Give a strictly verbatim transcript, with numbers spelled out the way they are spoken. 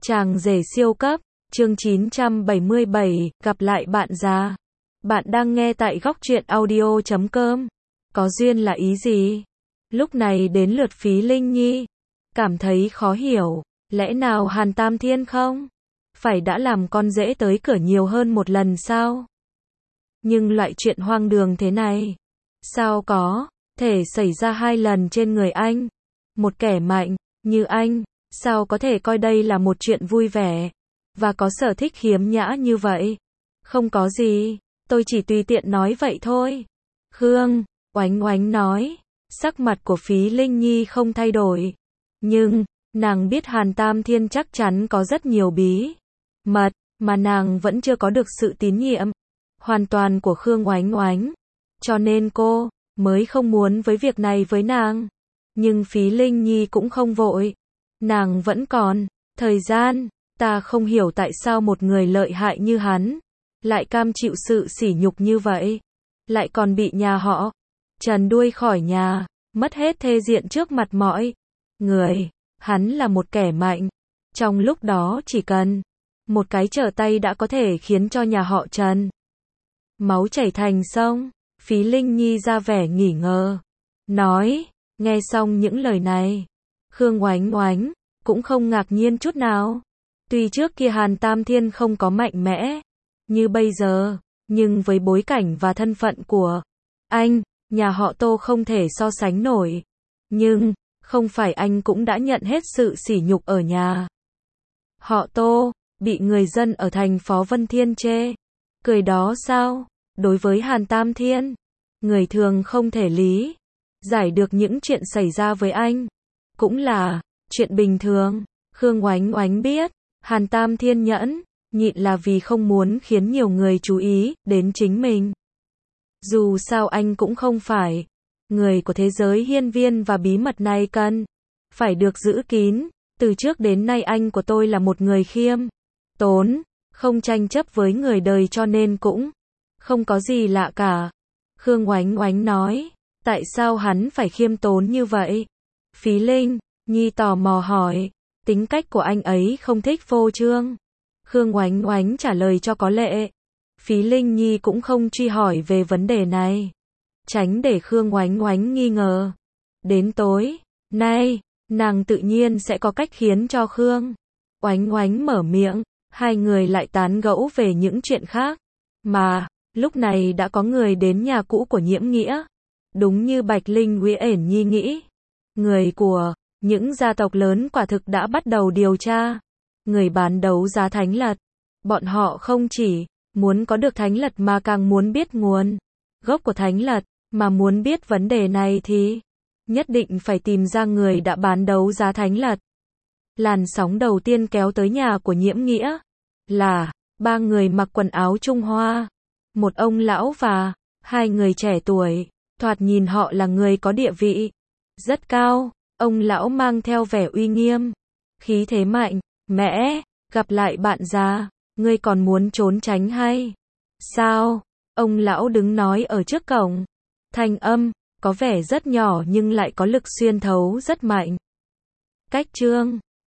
Chàng rể siêu cấp, chương chín trăm bảy mươi bảy, gặp lại bạn già. Bạn đang nghe tại góc truyện audio chấm com. Có duyên là ý gì? Lúc này đến lượt Phí Linh Nhi. Cảm thấy khó hiểu, lẽ nào Hàn Tam Thiên không? Phải đã làm con rể tới cửa nhiều hơn một lần sao? Nhưng loại chuyện hoang đường thế này, sao có thể xảy ra hai lần trên người anh? Một kẻ mạnh như anh, sao có thể coi đây là một chuyện vui vẻ, và có sở thích khiếm nhã như vậy? Không có gì, tôi chỉ tùy tiện nói vậy thôi. Khương Oánh Oánh nói, sắc mặt của Phí Linh Nhi không thay đổi. Nhưng, nàng biết Hàn Tam Thiên chắc chắn có rất nhiều bí mật, mà nàng vẫn chưa có được sự tín nhiệm hoàn toàn của Khương Oánh Oánh. Cho nên cô mới không muốn với việc này với nàng. Nhưng Phí Linh Nhi cũng không vội. Nàng vẫn còn thời gian. Ta không hiểu tại sao một người lợi hại như hắn lại cam chịu sự sỉ nhục như vậy, lại còn bị nhà họ Trần đuôi khỏi nhà, mất hết thể diện trước mặt mọi người. Hắn là một kẻ mạnh. Trong lúc đó chỉ cần một cái trở tay đã có thể khiến cho nhà họ Trần máu chảy thành sông. Phí Linh Nhi ra vẻ nghỉ ngờ, nói, nghe xong những lời này, Khương Oánh Oánh cũng không ngạc nhiên chút nào. Tuy trước kia Hàn Tam Thiên không có mạnh mẽ như bây giờ, nhưng với bối cảnh và thân phận của anh, nhà họ Tô không thể so sánh nổi. Nhưng, không phải anh cũng đã nhận hết sự sỉ nhục ở nhà họ Tô, bị người dân ở thành phố Vân Thiên chê cười đó sao? Đối với Hàn Tam Thiên, người thường không thể lý giải được những chuyện xảy ra với anh, cũng là chuyện bình thường. Khương Oánh Oánh biết, Hàn Tam Thiên nhẫn nhịn là vì không muốn khiến nhiều người chú ý đến chính mình. Dù sao anh cũng không phải người của thế giới hiên viên và bí mật này cần phải được giữ kín. Từ trước đến nay anh của tôi là một người khiêm tốn, không tranh chấp với người đời, cho nên cũng không có gì lạ cả. Khương Oánh Oánh nói, tại sao hắn phải khiêm tốn như vậy? Phí Linh Nhi tò mò hỏi, tính cách của anh ấy không thích phô trương. Khương Oánh Oánh trả lời cho có lệ. Phí Linh Nhi cũng không truy hỏi về vấn đề này, tránh để Khương Oánh Oánh nghi ngờ. Đến tối nay, nàng tự nhiên sẽ có cách khiến cho Khương Oánh Oánh mở miệng. Hai người lại tán gẫu về những chuyện khác. Mà, lúc này đã có người đến nhà cũ của Nhiễm Nghĩa. Đúng như Bạch Linh Uyển Nhi nghĩ, người của những gia tộc lớn quả thực đã bắt đầu điều tra người bán đấu giá thánh lật. Bọn họ không chỉ muốn có được thánh lật mà càng muốn biết nguồn gốc của thánh lật. Mà muốn biết vấn đề này thì nhất định phải tìm ra người đã bán đấu giá thánh lật. Làn sóng đầu tiên kéo tới nhà của Nhiễm Nghĩa là ba người mặc quần áo Trung Hoa, một ông lão và hai người trẻ tuổi. Thoạt nhìn họ là người có địa vị rất cao. Ông lão mang theo vẻ uy nghiêm, khí thế mạnh mẽ. Gặp lại bạn già, ngươi còn muốn trốn tránh hay sao? Ông lão đứng nói ở trước cổng, thanh âm có vẻ rất nhỏ nhưng lại có lực xuyên thấu rất mạnh. Cách chương